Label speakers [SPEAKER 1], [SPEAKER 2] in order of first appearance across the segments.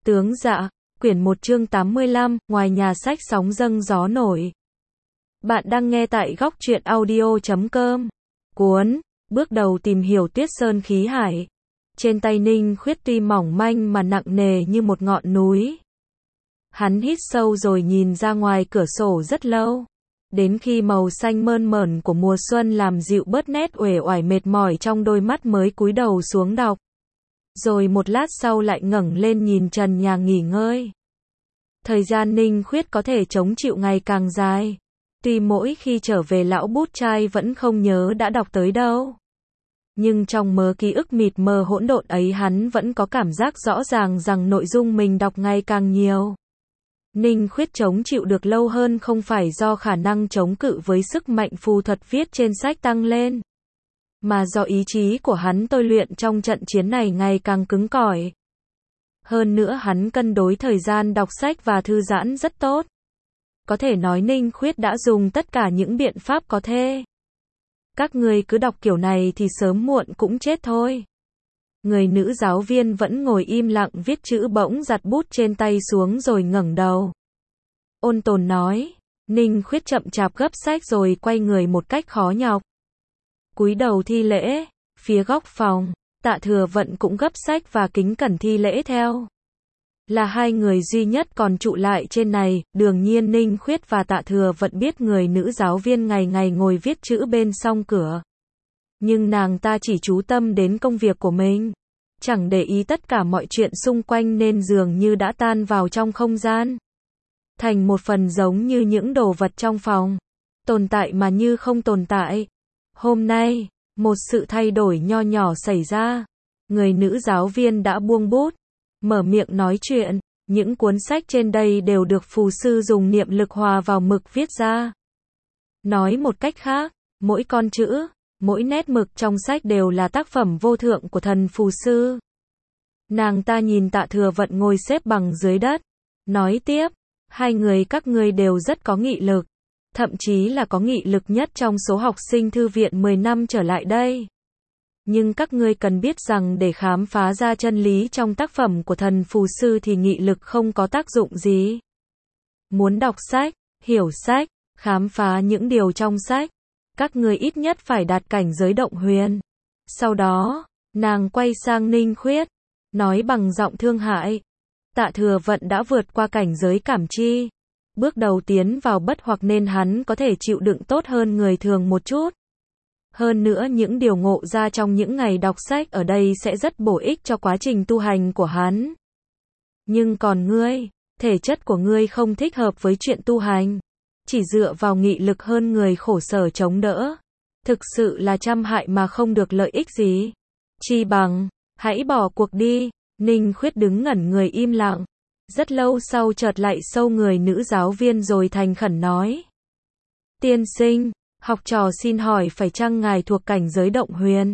[SPEAKER 1] Tướng Dạ, quyển 1 chương 85, ngoài nhà sách sóng dâng gió nổi. Bạn đang nghe tại góc truyện audio.com. Cuốn, bước đầu tìm hiểu Tuyết Sơn khí hải. Trên tay Ninh Khuyết tuy mỏng manh mà nặng nề như một ngọn núi. Hắn hít sâu rồi nhìn ra ngoài cửa sổ rất lâu. Đến khi màu xanh mơn mởn của mùa xuân làm dịu bớt nét uể oải mệt mỏi trong đôi mắt mới cúi đầu xuống đọc. Rồi một lát sau lại ngẩng lên nhìn trần nhà nghỉ ngơi. Thời gian Ninh Khuyết có thể chống chịu ngày càng dài. Tuy mỗi khi trở về lão bút trai vẫn không nhớ đã đọc tới đâu. Nhưng trong mớ ký ức mịt mờ hỗn độn ấy hắn vẫn có cảm giác rõ ràng rằng nội dung mình đọc ngày càng nhiều. Ninh Khuyết chống chịu được lâu hơn không phải do khả năng chống cự với sức mạnh phù thuật viết trên sách tăng lên, mà do ý chí của hắn tôi luyện trong trận chiến này ngày càng cứng cỏi. Hơn nữa hắn cân đối thời gian đọc sách và thư giãn rất tốt. Có thể nói Ninh Khuyết đã dùng tất cả những biện pháp có thể. Các người cứ đọc kiểu này thì sớm muộn cũng chết thôi. Người nữ giáo viên vẫn ngồi im lặng viết chữ bỗng giặt bút trên tay xuống rồi ngẩng đầu. Ôn tồn nói. Ninh Khuyết chậm chạp gấp sách rồi quay người một cách khó nhọc. Cúi đầu thi lễ. Phía góc phòng, Tạ Thừa Vận cũng gấp sách và kính cẩn thi lễ theo. Là hai người duy nhất còn trụ lại trên này, đương nhiên Ninh Khuyết và Tạ Thừa Vận biết người nữ giáo viên ngày ngày ngồi viết chữ bên song cửa. Nhưng nàng ta chỉ chú tâm đến công việc của mình, chẳng để ý tất cả mọi chuyện xung quanh nên dường như đã tan vào trong không gian. Thành một phần giống như những đồ vật trong phòng, tồn tại mà như không tồn tại. Hôm nay, một sự thay đổi nho nhỏ xảy ra. Người nữ giáo viên đã buông bút, mở miệng nói chuyện. Những cuốn sách trên đây đều được phù sư dùng niệm lực hòa vào mực viết ra. Nói một cách khác, mỗi con chữ, mỗi nét mực trong sách đều là tác phẩm vô thượng của thần phù sư. Nàng ta nhìn Tạ Thừa Vận ngồi xếp bằng dưới đất, nói tiếp, hai người các ngươi đều rất có nghị lực, thậm chí là có nghị lực nhất trong số học sinh thư viện 10 năm trở lại đây. Nhưng các ngươi cần biết rằng để khám phá ra chân lý trong tác phẩm của thần phù sư thì nghị lực không có tác dụng gì. Muốn đọc sách, hiểu sách, khám phá những điều trong sách, các ngươi ít nhất phải đạt cảnh giới động huyền. Sau đó, nàng quay sang Ninh Khuyết, nói bằng giọng thương hại. Tạ Thừa Vận đã vượt qua cảnh giới cảm chi, bước đầu tiến vào bất hoặc nên hắn có thể chịu đựng tốt hơn người thường một chút. Hơn nữa những điều ngộ ra trong những ngày đọc sách ở đây sẽ rất bổ ích cho quá trình tu hành của hắn. Nhưng còn ngươi, thể chất của ngươi không thích hợp với chuyện tu hành. Chỉ dựa vào nghị lực hơn người khổ sở chống đỡ. Thực sự là trăm hại mà không được lợi ích gì. Chi bằng, hãy bỏ cuộc đi. Ninh Khuyết đứng ngẩn người im lặng. Rất lâu sau chợt lại sâu người nữ giáo viên rồi thành khẩn nói. Tiên sinh, học trò xin hỏi phải chăng ngài thuộc cảnh giới động huyền?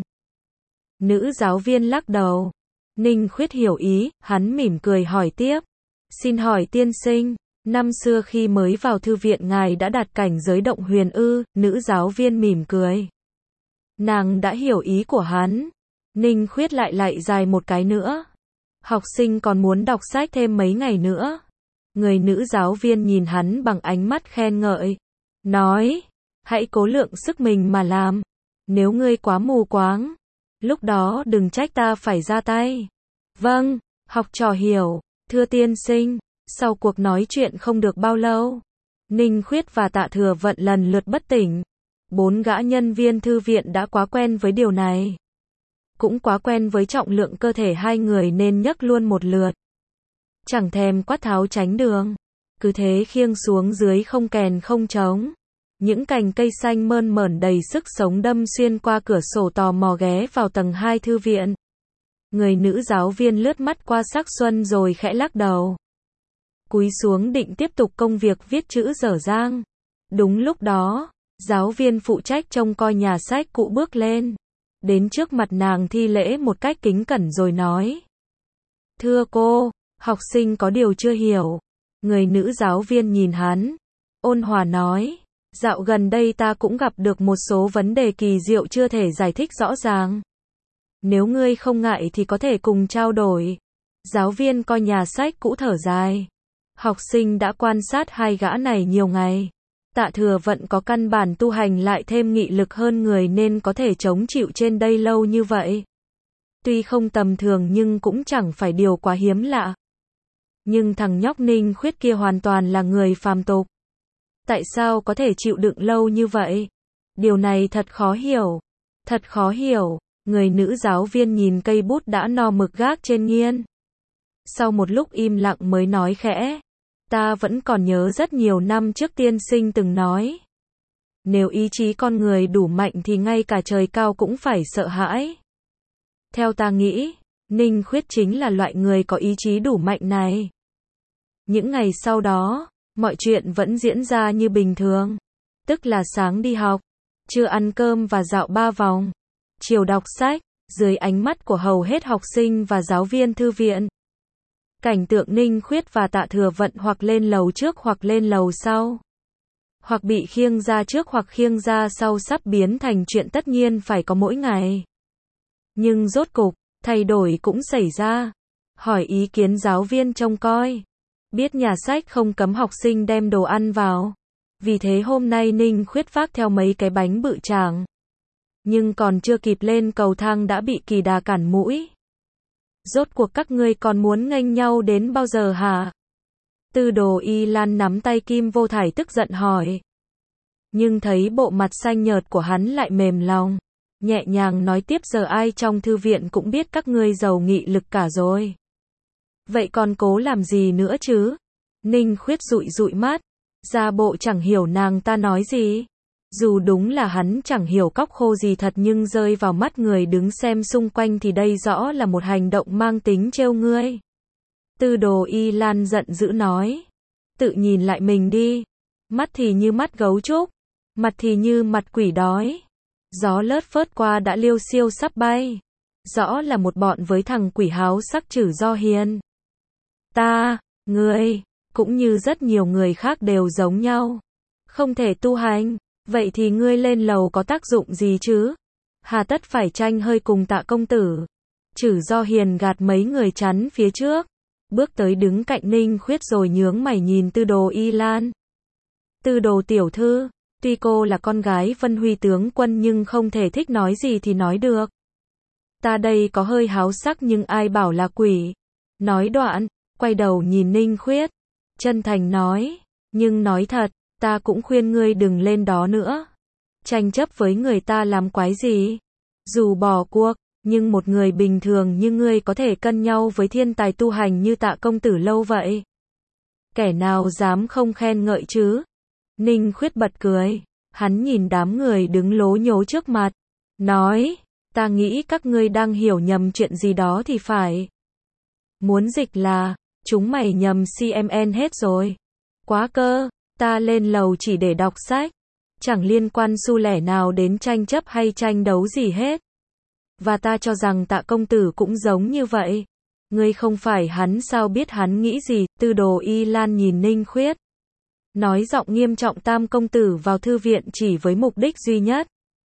[SPEAKER 1] Nữ giáo viên lắc đầu. Ninh Khuyết hiểu ý, hắn mỉm cười hỏi tiếp. Xin hỏi tiên sinh, năm xưa khi mới vào thư viện ngài đã đạt cảnh giới động huyền ư? Nữ giáo viên mỉm cười. Nàng đã hiểu ý của hắn. Ninh Khuyết lại dài một cái nữa. Học sinh còn muốn đọc sách thêm mấy ngày nữa. Người nữ giáo viên nhìn hắn bằng ánh mắt khen ngợi. Nói, hãy cố lượng sức mình mà làm. Nếu ngươi quá mù quáng, lúc đó đừng trách ta phải ra tay. Vâng, học trò hiểu, thưa tiên sinh. Sau cuộc nói chuyện không được bao lâu, Ninh Khuyết và Tạ Thừa Vận lần lượt bất tỉnh. 4 gã nhân viên thư viện đã quá quen với điều này. Cũng quá quen với trọng lượng cơ thể hai người nên nhấc luôn một lượt. Chẳng thèm quát tháo tránh đường. Cứ thế khiêng xuống dưới không kèn không trống. Những cành cây xanh mơn mởn đầy sức sống đâm xuyên qua cửa sổ tò mò ghé vào tầng 2 thư viện. Người nữ giáo viên lướt mắt qua sắc xuân rồi khẽ lắc đầu. Cúi xuống định tiếp tục công việc viết chữ dở dang. Đúng lúc đó, giáo viên phụ trách trông coi nhà sách cũ bước lên. Đến trước mặt nàng thi lễ một cách kính cẩn rồi nói. Thưa cô, học sinh có điều chưa hiểu. Người nữ giáo viên nhìn hắn, ôn hòa nói. Dạo gần đây ta cũng gặp được một số vấn đề kỳ diệu chưa thể giải thích rõ ràng. Nếu ngươi không ngại thì có thể cùng trao đổi. Giáo viên coi nhà sách cũ thở dài. Học sinh đã quan sát hai gã này nhiều ngày. Tạ Thừa Vận có căn bản tu hành lại thêm nghị lực hơn người nên có thể chống chịu trên đây lâu như vậy. Tuy không tầm thường nhưng cũng chẳng phải điều quá hiếm lạ. Nhưng thằng nhóc Ninh Khuyết kia hoàn toàn là người phàm tục. Tại sao có thể chịu đựng lâu như vậy? Điều này thật khó hiểu. Thật khó hiểu. Người nữ giáo viên nhìn cây bút đã no mực gác trên nghiên. Sau một lúc im lặng mới nói khẽ. Ta vẫn còn nhớ rất nhiều năm trước tiên sinh từng nói. Nếu ý chí con người đủ mạnh thì ngay cả trời cao cũng phải sợ hãi. Theo ta nghĩ, Ninh Khuyết chính là loại người có ý chí đủ mạnh này. Những ngày sau đó, mọi chuyện vẫn diễn ra như bình thường. Tức là sáng đi học, trưa ăn cơm và dạo 3 vòng, chiều đọc sách, dưới ánh mắt của hầu hết học sinh và giáo viên thư viện. Cảnh tượng Ninh Khuyết và Tạ Thừa Vận hoặc lên lầu trước hoặc lên lầu sau. Hoặc bị khiêng ra trước hoặc khiêng ra sau sắp biến thành chuyện tất nhiên phải có mỗi ngày. Nhưng rốt cục, thay đổi cũng xảy ra. Hỏi ý kiến giáo viên trông coi. Biết nhà sách không cấm học sinh đem đồ ăn vào. Vì thế hôm nay Ninh Khuyết vác theo mấy cái bánh bự chảng. Nhưng còn chưa kịp lên cầu thang đã bị Kỳ Đà cản mũi. Rốt cuộc các ngươi còn muốn nghênh nhau đến bao giờ hả? Tư Đồ Y Lan nắm tay Kim Vô Thải tức giận hỏi. Nhưng thấy bộ mặt xanh nhợt của hắn lại mềm lòng. Nhẹ nhàng nói tiếp giờ ai trong thư viện cũng biết các ngươi giàu nghị lực cả rồi. Vậy còn cố làm gì nữa chứ? Ninh Khuyết dụi dụi mắt. Ra bộ chẳng hiểu nàng ta nói gì. Dù đúng là hắn chẳng hiểu cóc khô gì thật nhưng rơi vào mắt người đứng xem xung quanh thì đây rõ là một hành động mang tính trêu ngươi. Tư Đồ Y Lan giận dữ nói. Tự nhìn lại mình đi. Mắt thì như mắt gấu trúc. Mặt thì như mặt quỷ đói. Gió lướt phớt qua đã liêu xiêu sắp bay. Rõ là một bọn với thằng quỷ háo sắc Trử Do Hiền. Ta, ngươi, cũng như rất nhiều người khác đều giống nhau. Không thể tu hành. Vậy thì ngươi lên lầu có tác dụng gì chứ? Hà tất phải tranh hơi cùng Tạ công tử. Trử Do Hiền gạt mấy người chắn phía trước. Bước tới đứng cạnh Ninh Khuyết rồi nhướng mày nhìn Tư Đồ Y Lan. Tư Đồ tiểu thư, tuy cô là con gái Vân Huy tướng quân nhưng không thể thích nói gì thì nói được. Ta đây có hơi háo sắc nhưng ai bảo là quỷ. Nói đoạn, quay đầu nhìn Ninh Khuyết. Chân thành nói, nhưng nói thật, ta cũng khuyên ngươi đừng lên đó nữa. Tranh chấp với người ta làm quái gì? Dù bỏ cuộc, nhưng một người bình thường như ngươi có thể cân nhau với thiên tài tu hành như Tạ công tử lâu vậy. Kẻ nào dám không khen ngợi chứ? Ninh Khuyết bật cười. Hắn nhìn đám người đứng lố nhố trước mặt. Nói, ta nghĩ các ngươi đang hiểu nhầm chuyện gì đó thì phải. Muốn dịch là, chúng mày nhầm CMN hết rồi. Quá cơ, ta lên lầu chỉ để đọc sách. Chẳng liên quan xu lẻ nào đến tranh chấp hay tranh đấu gì hết. Và ta cho rằng Tạ công tử cũng giống như vậy. Ngươi không phải hắn sao biết hắn nghĩ gì? Tư Đồ Y Lan nhìn Ninh Khuyết. Nói giọng nghiêm trọng Tam công tử vào thư viện chỉ với mục đích duy nhất.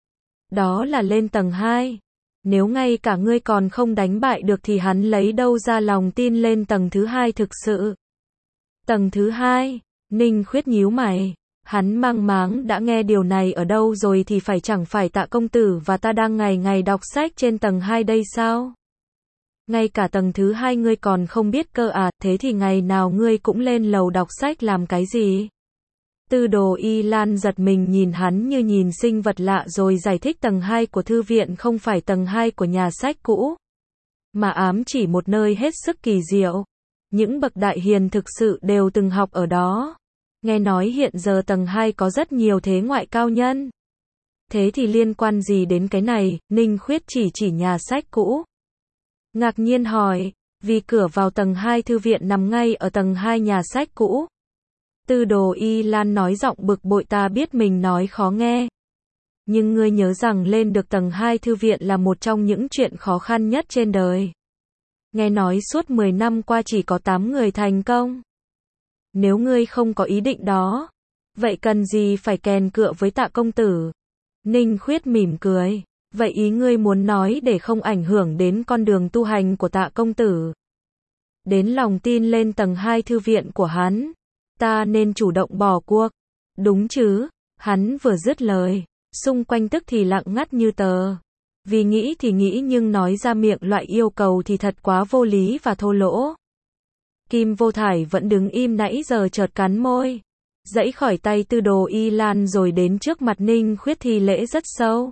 [SPEAKER 1] Đó là lên tầng 2. Nếu ngay cả ngươi còn không đánh bại được thì hắn lấy đâu ra lòng tin lên tầng thứ 2 thực sự. Tầng thứ 2, Ninh Khuyết nhíu mày. Hắn mang máng đã nghe điều này ở đâu rồi thì chẳng phải Tạ công tử và ta đang ngày ngày đọc sách trên tầng 2 đây sao? Ngay cả tầng thứ 2 ngươi còn không biết cơ à, thế thì ngày nào ngươi cũng lên lầu đọc sách làm cái gì? Tư Đồ Y Lan giật mình nhìn hắn như nhìn sinh vật lạ rồi giải thích tầng 2 của thư viện không phải tầng 2 của nhà sách cũ, mà ám chỉ một nơi hết sức kỳ diệu. Những bậc đại hiền thực sự đều từng học ở đó. Nghe nói hiện giờ tầng 2 có rất nhiều thế ngoại cao nhân. Thế thì liên quan gì đến cái này? Ninh Khuyết chỉ nhà sách cũ. Ngạc nhiên hỏi, vì cửa vào tầng 2 thư viện nằm ngay ở tầng 2 nhà sách cũ. Tư Đồ Y Lan nói giọng bực bội ta biết mình nói khó nghe. Nhưng ngươi nhớ rằng lên được tầng 2 thư viện là một trong những chuyện khó khăn nhất trên đời. Nghe nói suốt 10 năm qua chỉ có 8 người thành công. Nếu ngươi không có ý định đó, vậy cần gì phải kèn cựa với Tạ công tử? Ninh Khuyết mỉm cười. Vậy ý ngươi muốn nói để không ảnh hưởng đến con đường tu hành của Tạ công tử. đến lòng tin lên tầng 2 thư viện của hắn. Ta nên chủ động bỏ cuộc. Đúng chứ? Hắn vừa dứt lời, xung quanh tức thì lặng ngắt như tờ. Vì nghĩ thì nghĩ nhưng nói ra miệng loại yêu cầu thì thật quá vô lý và thô lỗ. Kim Vô Thải vẫn đứng im nãy giờ chợt cắn môi, giãy khỏi tay Tư Đồ Y Lan rồi đến trước mặt Ninh Khuyết thi lễ rất sâu.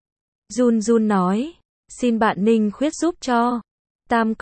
[SPEAKER 1] Run run nói, xin bạn Ninh Khuyết giúp cho. Tam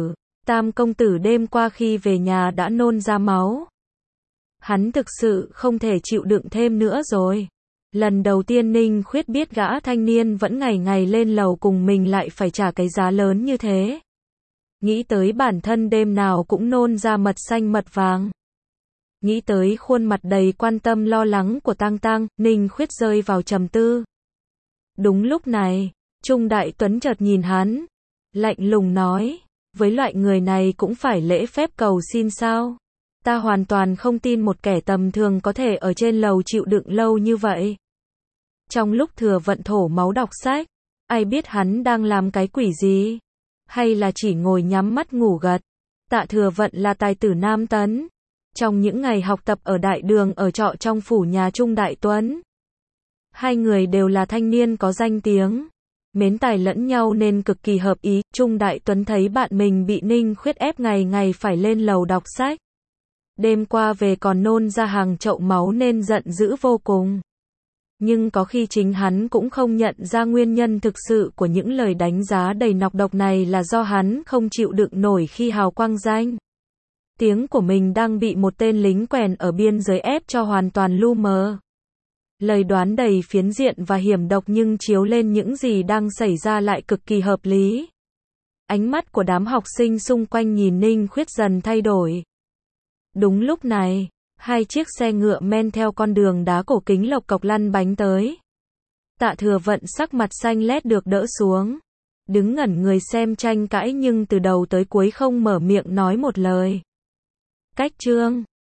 [SPEAKER 1] công tử đêm qua khi về nhà đã nôn ra máu. Hắn thực sự không thể chịu đựng thêm nữa rồi. Lần đầu tiên Ninh Khuyết biết gã thanh niên vẫn ngày ngày lên lầu cùng mình lại phải trả cái giá lớn như thế. Nghĩ tới bản thân đêm nào cũng nôn ra mật xanh mật vàng. Nghĩ tới khuôn mặt đầy quan tâm lo lắng của Tang Tang, Ninh Khuyết rơi vào trầm tư. Đúng lúc này, Trung Đại Tuấn chợt nhìn hắn, lạnh lùng nói, với loại người này cũng phải lễ phép cầu xin sao? Ta hoàn toàn không tin một kẻ tầm thường có thể ở trên lầu chịu đựng lâu như vậy. Trong lúc Thừa Vận thổ máu đọc sách, ai biết hắn đang làm cái quỷ gì? Hay là chỉ ngồi nhắm mắt ngủ gật? Tạ Thừa Vận là tài tử Nam Tấn. Trong những ngày học tập ở đại đường ở trọ trong phủ nhà Trung Đại Tuấn, hai người đều là thanh niên có danh tiếng, mến tài lẫn nhau nên cực kỳ hợp ý. Trung Đại Tuấn thấy bạn mình bị Ninh Khuyết ép ngày ngày phải lên lầu đọc sách. Đêm qua về còn nôn ra hàng chậu máu nên giận dữ vô cùng. Nhưng có khi chính hắn cũng không nhận ra nguyên nhân thực sự của những lời đánh giá đầy nọc độc này là do hắn không chịu đựng nổi khi hào quang danh tiếng của mình đang bị một tên lính quèn ở biên giới ép cho hoàn toàn lu mờ. Lời đoán đầy phiến diện và hiểm độc nhưng chiếu lên những gì đang xảy ra lại cực kỳ hợp lý. Ánh mắt của đám học sinh xung quanh nhìn Ninh Khuyết dần thay đổi. Đúng lúc này, hai chiếc xe ngựa men theo con đường đá cổ kính lộc cộc lăn bánh tới. Tạ Thừa Vận sắc mặt xanh lét được đỡ xuống, đứng ngẩn người xem tranh cãi nhưng từ đầu tới cuối không mở miệng nói một lời. Cách chương